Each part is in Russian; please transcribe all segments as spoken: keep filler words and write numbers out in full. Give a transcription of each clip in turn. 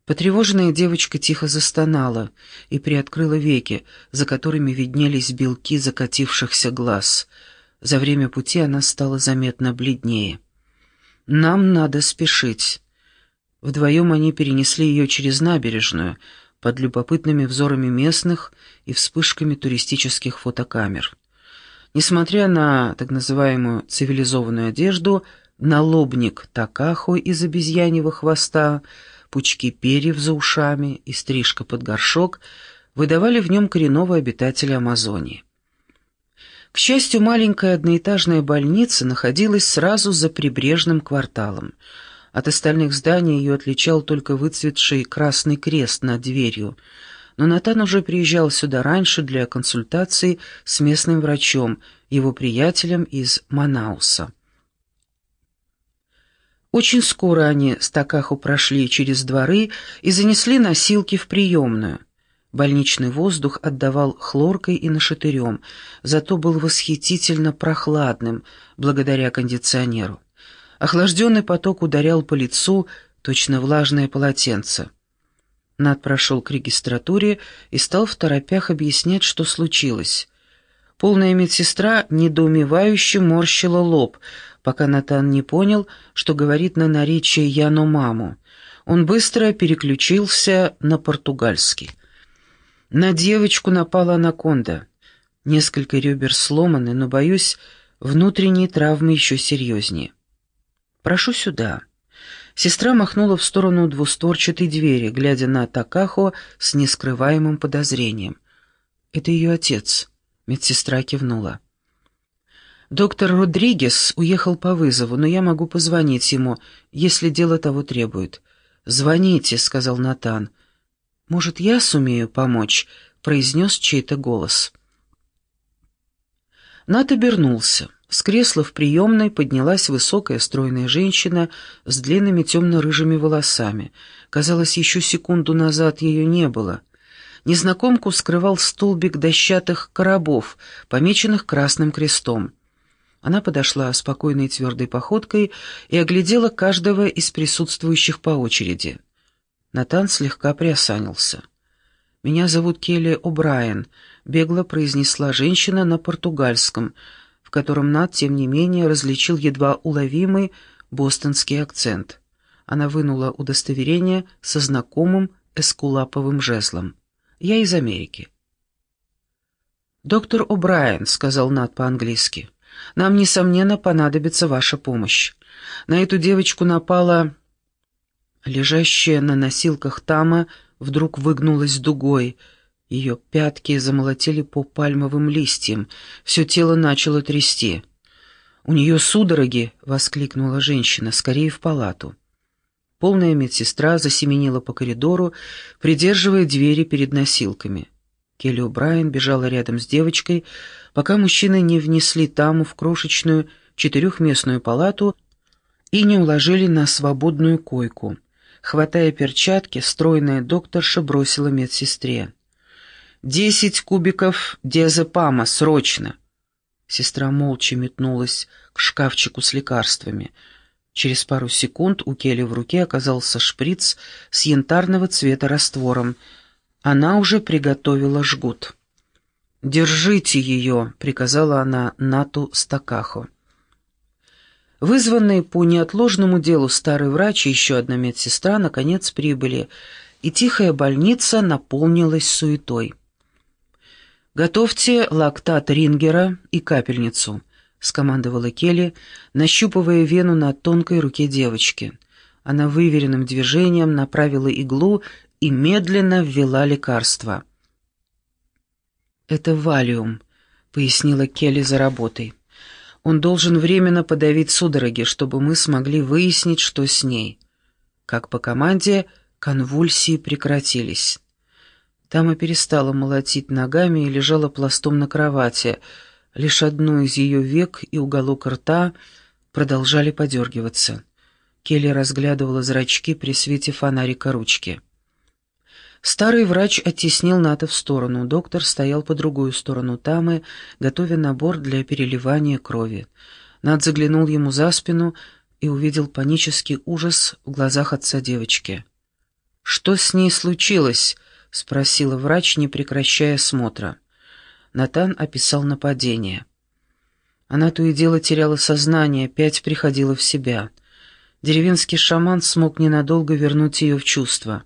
Потревоженная девочка тихо застонала и приоткрыла веки, за которыми виднелись белки закатившихся глаз. За время пути она стала заметно бледнее. «Нам надо спешить». Вдвоем они перенесли ее через набережную, под любопытными взорами местных и вспышками туристических фотокамер. Несмотря на так называемую цивилизованную одежду, налобник такахо из обезьяньего хвоста, пучки перьев за ушами и стрижка под горшок выдавали в нем коренного обитателя Амазонии. К счастью, маленькая одноэтажная больница находилась сразу за прибрежным кварталом. От остальных зданий ее отличал только выцветший красный крест над дверью, но Натан уже приезжал сюда раньше для консультации с местным врачом, его приятелем из Манауса. Очень скоро они с Такахо прошли через дворы и занесли носилки в приемную. Больничный воздух отдавал хлоркой и нашатырем, зато был восхитительно прохладным, благодаря кондиционеру. Охлажденный поток ударял по лицу, точно влажное полотенце. Нат прошел к регистратуре и стал второпях объяснять, что случилось. Полная медсестра недоумевающе морщила лоб, пока Натан не понял, что говорит на наречии Яномаму. Он быстро переключился на португальский. На девочку напала анаконда. Несколько ребер сломаны, но, боюсь, внутренние травмы еще серьезнее. «Прошу сюда». Сестра махнула в сторону двустворчатой двери, глядя на Такахо с нескрываемым подозрением. «Это ее отец», — медсестра кивнула. «Доктор Родригес уехал по вызову, но я могу позвонить ему, если дело того требует». «Звоните», — сказал Натан. «Может, я сумею помочь?» — произнес чей-то голос. Нат обернулся. С кресла в приемной поднялась высокая стройная женщина с длинными темно-рыжими волосами. Казалось, еще секунду назад ее не было. Незнакомку скрывал столбик дощатых коробов, помеченных красным крестом. Она подошла спокойной твердой походкой и оглядела каждого из присутствующих по очереди. Натан слегка приосанился. «Меня зовут Келли О'Брайен», — бегло произнесла женщина на португальском, в котором Нат, тем не менее, различил едва уловимый бостонский акцент. Она вынула удостоверение со знакомым эскулаповым жезлом. «Я из Америки». «Доктор О'Брайен», — сказал Нат по-английски, — «нам, несомненно, понадобится ваша помощь. На эту девочку напала...» Лежащая на носилках Тама вдруг выгнулась дугой. Ее пятки замолотили по пальмовым листьям, все тело начало трясти. «У нее судороги!» — воскликнула женщина. «Скорее в палату». Полная медсестра засеменила по коридору, придерживая двери перед носилками. Келли О'Брайен бежала рядом с девочкой, пока мужчины не внесли Таму в крошечную четырехместную палату и не уложили на свободную койку. Хватая перчатки, стройная докторша бросила медсестре. «Десять кубиков диазепама, срочно!» Сестра молча метнулась к шкафчику с лекарствами. Через пару секунд у Келли в руке оказался шприц с янтарного цвета раствором. Она уже приготовила жгут. «Держите ее», — приказала она Нату с Такахо. Вызванные по неотложному делу старый врач и еще одна медсестра наконец прибыли, и тихая больница наполнилась суетой. «Готовьте лактат Рингера и капельницу», — скомандовала Келли, нащупывая вену на тонкой руке девочки. Она выверенным движением направила иглу и медленно ввела лекарство. «Это валиум», — пояснила Келли за работой. «Он должен временно подавить судороги, чтобы мы смогли выяснить, что с ней». Как по команде, конвульсии прекратились. Тама перестала молотить ногами и лежала пластом на кровати. Лишь одно из ее век и уголок рта продолжали подергиваться. Келли разглядывала зрачки при свете фонарика ручки. Старый врач оттеснил Ната в сторону. Доктор стоял по другую сторону Тамы, готовя набор для переливания крови. Нат заглянул ему за спину и увидел панический ужас в глазах отца девочки. «Что с ней случилось?» — спросила врач, не прекращая осмотра. Натан описал нападение. Она то и дело теряла сознание, опять приходила в себя. Деревенский шаман смог ненадолго вернуть ее в чувство.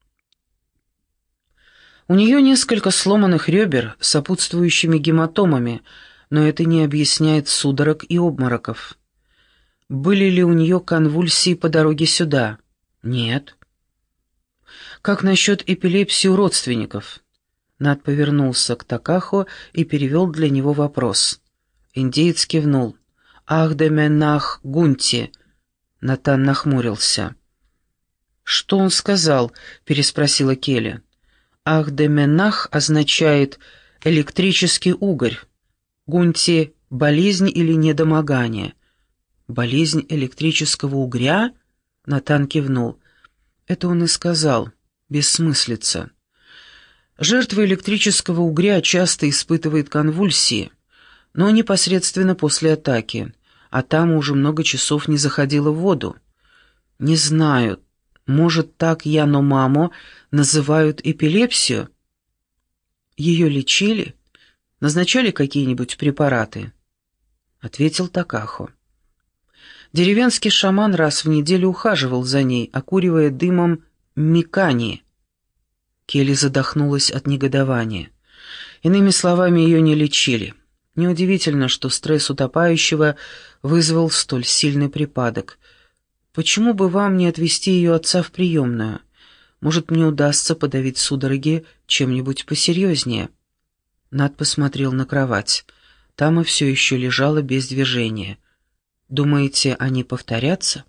У нее несколько сломанных ребер с сопутствующими гематомами, но это не объясняет судорог и обмороков. Были ли у нее конвульсии по дороге сюда? Нет. Как насчет эпилепсии у родственников? Нат повернулся к Такахо и перевел для него вопрос. Индеец кивнул. «Ах де менах гунти!» Натан нахмурился. «Что он сказал?» — переспросила Келли. «Ах де менах» означает «электрический угорь». Гунти — болезнь или недомогание. «Болезнь электрического угря?» — Натан кивнул. «Это он и сказал. Бессмыслица. Жертва электрического угря часто испытывает конвульсии, но непосредственно после атаки, а там уже много часов не заходила в воду. Не знаю, может, так Яномамо называют эпилепсию? Ее лечили? Назначали какие-нибудь препараты?» Ответил Такахо. Деревенский шаман раз в неделю ухаживал за ней, окуривая дымом микани. Келли задохнулась от негодования. Иными словами, ее не лечили. Неудивительно, что стресс утопающего вызвал столь сильный припадок. Почему бы вам не отвезти ее отца в приемную? Может, мне удастся подавить судороги чем-нибудь посерьезнее?» Нат посмотрел на кровать. Тама все еще лежала без движения. «Думаете, они повторятся?»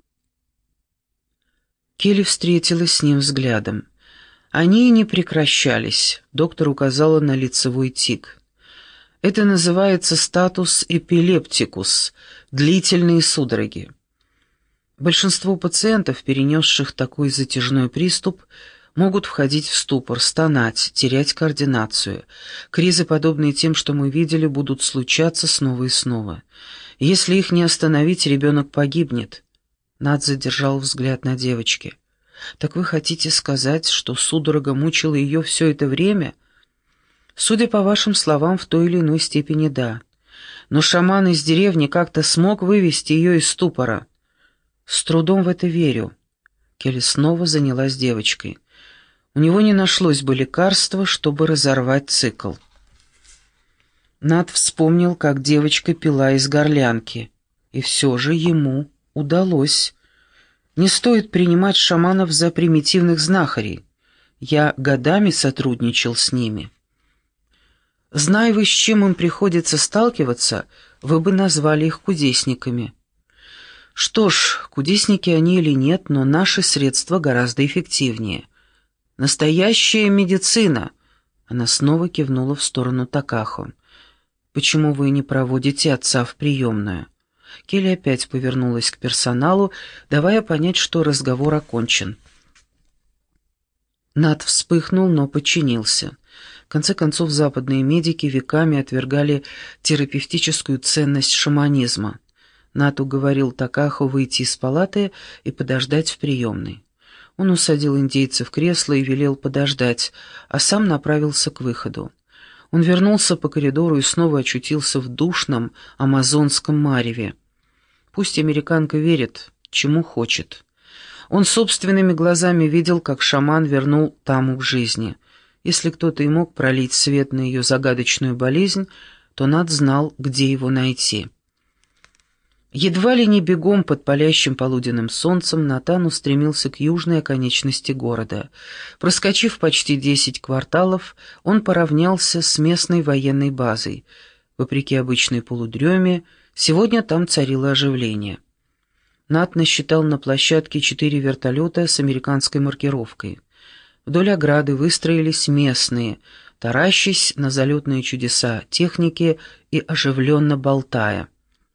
Келли встретилась с ним взглядом. Они не прекращались. Доктор указала на лицевой тик. Это называется статус эпилептикус, длительные судороги. Большинство пациентов, перенесших такой затяжной приступ, могут входить в ступор, стонать, терять координацию. Кризы, подобные тем, что мы видели, будут случаться снова и снова. Если их не остановить, ребенок погибнет. Над задержал взгляд на девочке. «Так вы хотите сказать, что судорога мучила ее все это время?» «Судя по вашим словам, в той или иной степени да. Но шаман из деревни как-то смог вывести ее из ступора». «С трудом в это верю». Келли снова занялась девочкой. У него не нашлось бы лекарства, чтобы разорвать цикл. Над вспомнил, как девочка пила из горлянки. И все же ему удалось. Не стоит принимать шаманов за примитивных знахарей. Я годами сотрудничал с ними. Зная вы, с чем им приходится сталкиваться, вы бы назвали их кудесниками. Что ж, кудесники они или нет, но наши средства гораздо эффективнее. Настоящая медицина. Она снова кивнула в сторону Такахо. Почему вы не проводите отца в приемную? Келли опять повернулась к персоналу, давая понять, что разговор окончен. Нат вспыхнул, но подчинился. В конце концов, западные медики веками отвергали терапевтическую ценность шаманизма. Нат уговорил Такахо выйти из палаты и подождать в приемной. Он усадил индейца в кресло и велел подождать, а сам направился к выходу. Он вернулся по коридору и снова очутился в душном амазонском мареве. Пусть американка верит, чему хочет. Он собственными глазами видел, как шаман вернул Таму к жизни. Если кто-то и мог пролить свет на ее загадочную болезнь, то Нат знал, где его найти. Едва ли не бегом под палящим полуденным солнцем Натан устремился к южной оконечности города. Проскочив почти десять кварталов, он поравнялся с местной военной базой. Вопреки обычной полудреме, сегодня там царило оживление. Нат насчитал на площадке четыре вертолета с американской маркировкой. Вдоль ограды выстроились местные, таращась на залетные чудеса техники и оживленно болтая.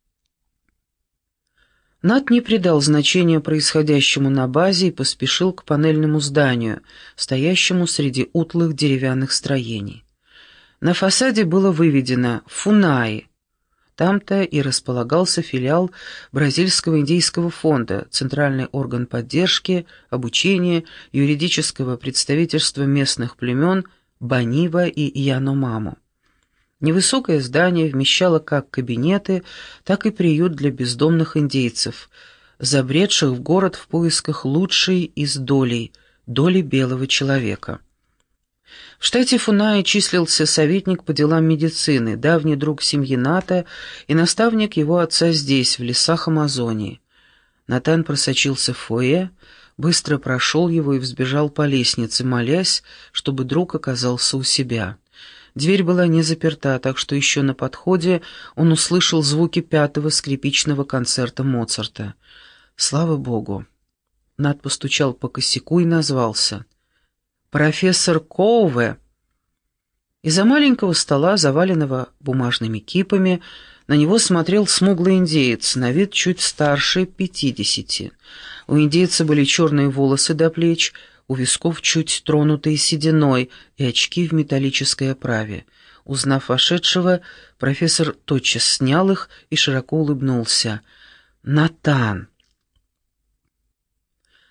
Нат не придал значения происходящему на базе и поспешил к панельному зданию, стоящему среди утлых деревянных строений. На фасаде было выведено «Фунаи». Там-то и располагался филиал Бразильского индейского фонда, центральный орган поддержки, обучения, юридического представительства местных племен Банива и Яномаму. Невысокое здание вмещало как кабинеты, так и приют для бездомных индейцев, забредших в город в поисках лучшей из долей, доли белого человека. В штате Фунаи числился советник по делам медицины, давний друг семьи Ната и наставник его отца здесь, в лесах Амазонии. Натан просочился в фойе, быстро прошел его и взбежал по лестнице, молясь, чтобы друг оказался у себя. Дверь была не заперта, так что еще на подходе он услышал звуки пятого скрипичного концерта Моцарта. Слава Богу! Нат постучал по косяку и назвался. «Профессор Коуве!» Из-за маленького стола, заваленного бумажными кипами, на него смотрел смуглый индеец, на вид чуть старше пятидесяти. У индейца были черные волосы до плеч, у висков чуть тронутые сединой и очки в металлической оправе. Узнав вошедшего, профессор тотчас снял их и широко улыбнулся. «Натан!»